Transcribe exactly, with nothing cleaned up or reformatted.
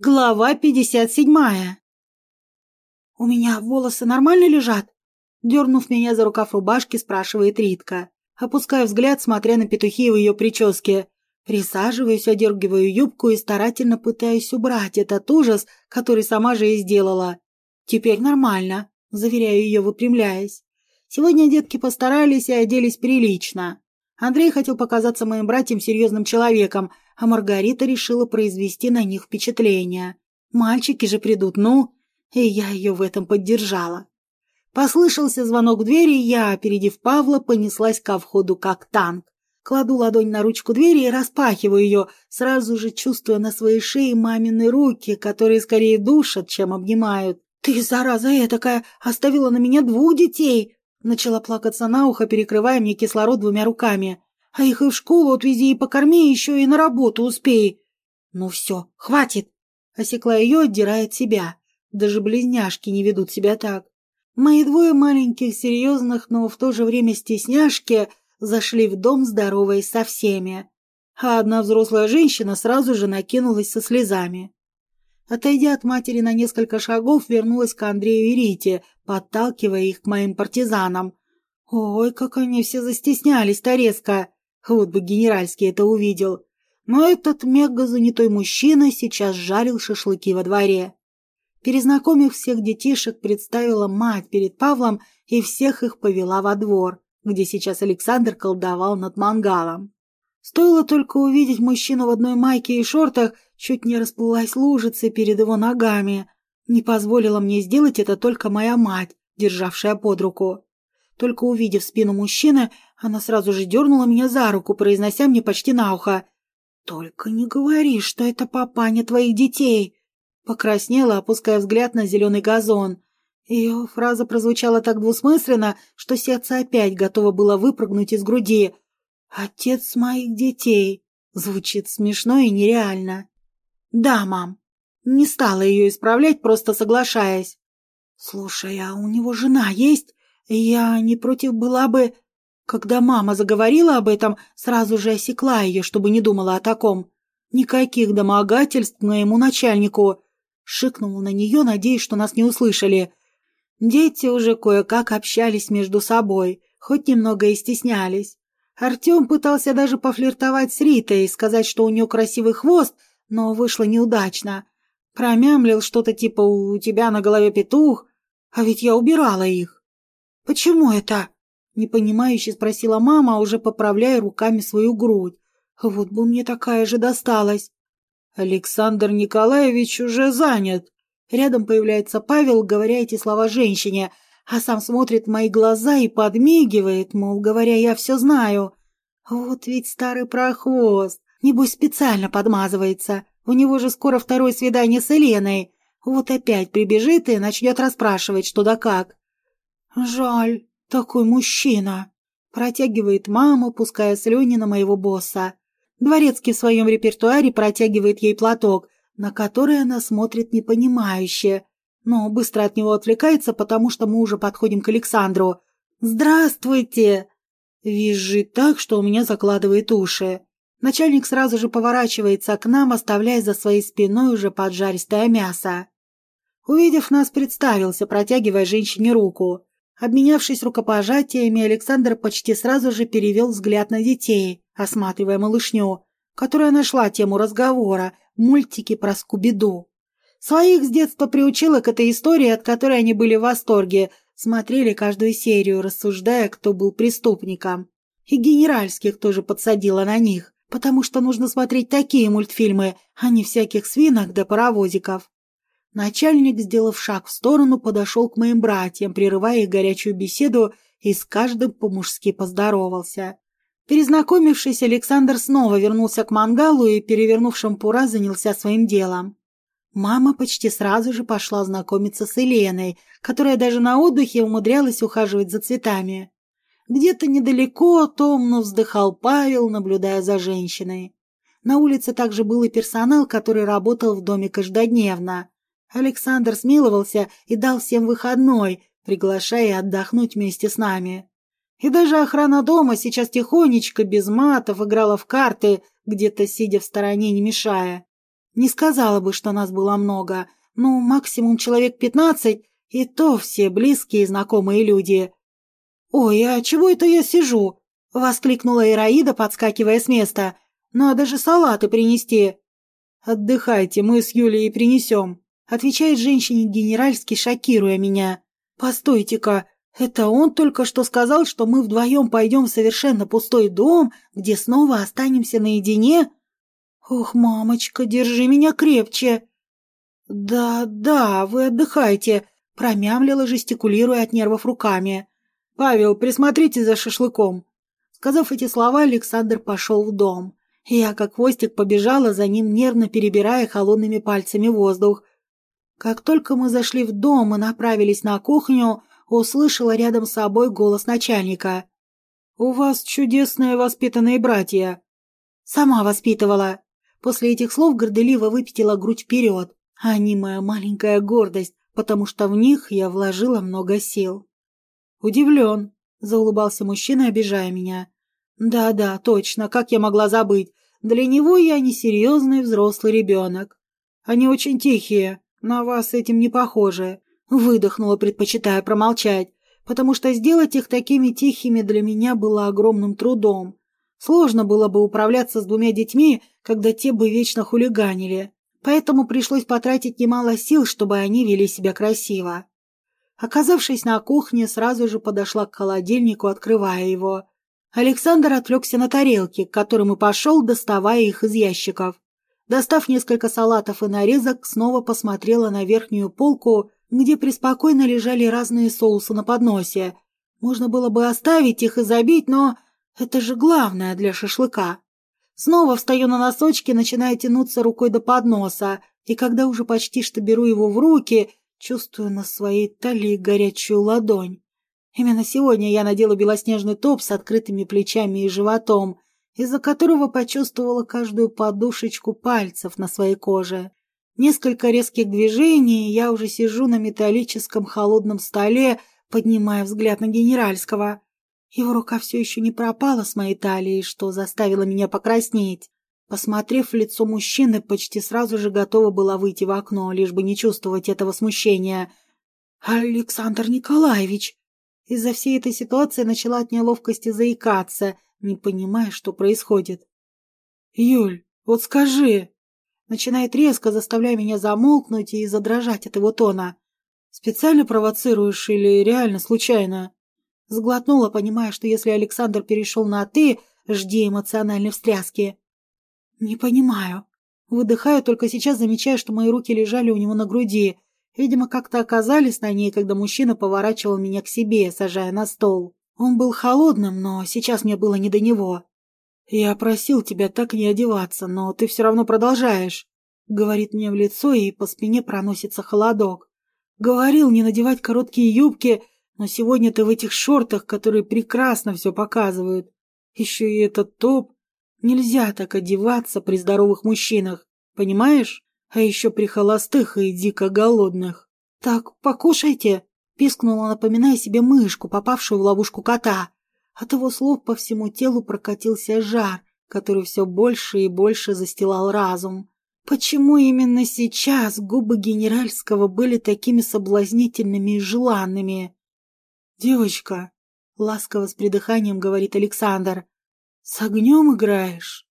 Глава пятьдесят седьмая. «У меня волосы нормально лежат?» Дернув меня за рукав рубашки, спрашивает Ритка. Опускаю взгляд, смотря на петухи в ее прическе. Присаживаюсь, одергиваю юбку и старательно пытаюсь убрать этот ужас, который сама же и сделала. «Теперь нормально», – заверяю ее, выпрямляясь. Сегодня детки постарались и оделись прилично. Андрей хотел показаться моим братьям серьезным человеком, а Маргарита решила произвести на них впечатление. Мальчики же придут, ну, и я ее в этом поддержала. Послышался звонок в двери, и я, опередив Павла, понеслась ко входу как танк. Кладу ладонь на ручку двери и распахиваю ее, сразу же чувствуя на своей шее мамины руки, которые скорее душат, чем обнимают. «Ты, зараза этакая, оставила на меня двух детей!» Начала плакаться на ухо, перекрывая мне кислород двумя руками. «А их и в школу отвези и покорми, еще и на работу успей!» «Ну все, хватит!» Осекла ее, отдирая от себя. Даже близняшки не ведут себя так. Мои двое маленьких, серьезных, но в то же время стесняшки зашли в дом, здороваясь со всеми. А одна взрослая женщина сразу же накинулась со слезами. Отойдя от матери на несколько шагов, вернулась к Андрею и Рите, подталкивая их к моим партизанам. Ой, как они все застеснялись-то резко. Вот бы генеральский это увидел. Но этот мега занятой мужчина сейчас жарил шашлыки во дворе. Перезнакомив всех детишек, представила мать перед Павлом и всех их повела во двор, где сейчас Александр колдовал над мангалом. Стоило только увидеть мужчину в одной майке и шортах, чуть не расплылась лужица перед его ногами. Не позволила мне сделать это только моя мать, державшая под руку. Только увидев спину мужчины, она сразу же дернула меня за руку, произнося мне почти на ухо: «Только не говори, что это папаня твоих детей!» Покраснела, опуская взгляд на зеленый газон. Ее фраза прозвучала так двусмысленно, что сердце опять готово было выпрыгнуть из груди. «Отец моих детей!» Звучит смешно и нереально. «Да, мам». Не стала ее исправлять, просто соглашаясь. «Слушай, а у него жена есть? Я не против была бы...» Когда мама заговорила об этом, сразу же осекла ее, чтобы не думала о таком. «Никаких домогательств к моему начальнику!» Шикнула на нее, надеясь, что нас не услышали. Дети уже кое-как общались между собой, хоть немного и стеснялись. Артем пытался даже пофлиртовать с Ритой, сказать, что у нее красивый хвост, но вышло неудачно. Промямлил что-то типа «у тебя на голове петух», а ведь я убирала их. «Почему это?» — непонимающе спросила мама, уже поправляя руками свою грудь. «Вот бы мне такая же досталась». «Александр Николаевич уже занят». Рядом появляется Павел, говоря эти слова женщине, а сам смотрит в мои глаза и подмигивает, мол, говоря, я все знаю. Вот ведь старый прохвост, небось специально подмазывается. У него же скоро второе свидание с Еленой. Вот опять прибежит и начнет расспрашивать, что да как. «Жаль, такой мужчина», — протягивает мама, пуская слюни на моего босса. Дворецкий в своем репертуаре протягивает ей платок, на который она смотрит непонимающе, но быстро от него отвлекается, потому что мы уже подходим к Александру. «Здравствуйте!» Визжит так, что у меня закладывает уши. Начальник сразу же поворачивается к нам, оставляя за своей спиной уже поджаристое мясо. Увидев нас, представился, протягивая женщине руку. Обменявшись рукопожатиями, Александр почти сразу же перевел взгляд на детей, осматривая малышню, которая нашла тему разговора в мультике про Скуби-Ду. Своих с детства приучила к этой истории, от которой они были в восторге, смотрели каждую серию, рассуждая, кто был преступником. И генеральских тоже подсадила на них, потому что нужно смотреть такие мультфильмы, а не всяких свинок да паровозиков. Начальник, сделав шаг в сторону, подошел к моим братьям, прерывая их горячую беседу, и с каждым по-мужски поздоровался. Перезнакомившись, Александр снова вернулся к мангалу и, перевернув шампура, занялся своим делом. Мама почти сразу же пошла знакомиться с Еленой, которая даже на отдыхе умудрялась ухаживать за цветами. Где-то недалеко томно вздыхал Павел, наблюдая за женщиной. На улице также был и персонал, который работал в доме каждодневно. Александр смиловался и дал всем выходной, приглашая отдохнуть вместе с нами. И даже охрана дома сейчас тихонечко, без матов, играла в карты, где-то сидя в стороне, не мешая. Не сказала бы, что нас было много, ну, максимум человек пятнадцать, и то все близкие и знакомые люди. «Ой, а чего это я сижу?» — воскликнула Ираида, подскакивая с места. «Надо же салаты принести». «Отдыхайте, мы с Юлией принесем», — отвечает женщине генеральски, шокируя меня. «Постойте-ка, это он только что сказал, что мы вдвоем пойдем в совершенно пустой дом, где снова останемся наедине? Ох, мамочка, держи меня крепче!» «Да, да, вы отдыхайте», — промямлила, жестикулируя от нервов руками. «Павел, присмотрите за шашлыком». Сказав эти слова, Александр пошел в дом. Я, как хвостик, побежала за ним, нервно перебирая холодными пальцами воздух. Как только мы зашли в дом и направились на кухню, услышала рядом с собой голос начальника. «У вас чудесные воспитанные братья». «Сама воспитывала». После этих слов горделиво выпятила грудь вперед. Они моя маленькая гордость, потому что в них я вложила много сил. «Удивлен», — заулыбался мужчина, обижая меня. «Да-да, точно, как я могла забыть? Для него я несерьезный взрослый ребенок. Они очень тихие, на вас этим не похожи», — выдохнула, предпочитая промолчать, потому что сделать их такими тихими для меня было огромным трудом. Сложно было бы управляться с двумя детьми, когда те бы вечно хулиганили, поэтому пришлось потратить немало сил, чтобы они вели себя красиво. Оказавшись на кухне, сразу же подошла к холодильнику, открывая его. Александр отвлекся на тарелки, к которым и пошел, доставая их из ящиков. Достав несколько салатов и нарезок, снова посмотрела на верхнюю полку, где преспокойно лежали разные соусы на подносе. Можно было бы оставить их и забить, но это же главное для шашлыка. Снова встаю на носочки, начиная тянуться рукой до подноса, и когда уже почти что беру его в руки, чувствую на своей талии горячую ладонь. Именно сегодня я надела белоснежный топ с открытыми плечами и животом, из-за которого почувствовала каждую подушечку пальцев на своей коже. Несколько резких движений, и я уже сижу на металлическом холодном столе, поднимая взгляд на генеральского. Его рука все еще не пропала с моей талии, что заставило меня покраснеть. Посмотрев в лицо мужчины, почти сразу же готова была выйти в окно, лишь бы не чувствовать этого смущения. «Александр Николаевич!» Из-за всей этой ситуации начала от неловкости заикаться, не понимая, что происходит. «Юль, вот скажи!» Начинает резко, заставляя меня замолкнуть и задрожать от его тона. «Специально провоцируешь или реально случайно?» Сглотнула, понимая, что если Александр перешел на «ты», жди эмоциональной встряски. «Не понимаю». Выдыхаю, только сейчас замечая, что мои руки лежали у него на груди. Видимо, как-то оказались на ней, когда мужчина поворачивал меня к себе, сажая на стол. Он был холодным, но сейчас мне было не до него. «Я просил тебя так не одеваться, но ты все равно продолжаешь», — говорит мне в лицо, и по спине проносится холодок. «Говорил не надевать короткие юбки, но сегодня ты в этих шортах, которые прекрасно все показывают. Еще и этот топ. Нельзя так одеваться при здоровых мужчинах, понимаешь? А еще при холостых и дико голодных». «Так, покушайте», — пискнула, напоминая себе мышку, попавшую в ловушку кота. От его слов по всему телу прокатился жар, который все больше и больше застилал разум. Почему именно сейчас губы генеральского были такими соблазнительными и желанными? «Девочка», — ласково с придыханием говорит Александр, — «с огнем играешь?»